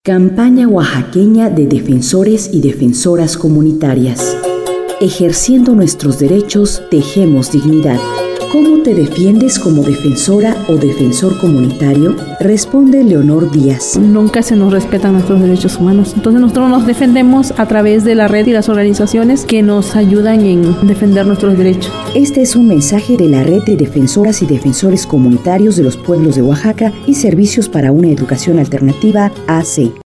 Campaña oaxaqueña de defensores y defensoras comunitarias. Ejerciendo nuestros derechos, tejemos dignidad. ¿Cómo te defiendes como defensora o defensor comunitario? Responde Leonor Díaz. Nunca se nos respetan nuestros derechos humanos. Entonces nosotros nos defendemos a través de la red y las organizaciones que nos ayudan en defender nuestros derechos. Este es un mensaje de la Red de Defensoras y Defensores Comunitarios de los Pueblos de Oaxaca y Servicios para una Educación Alternativa, AC.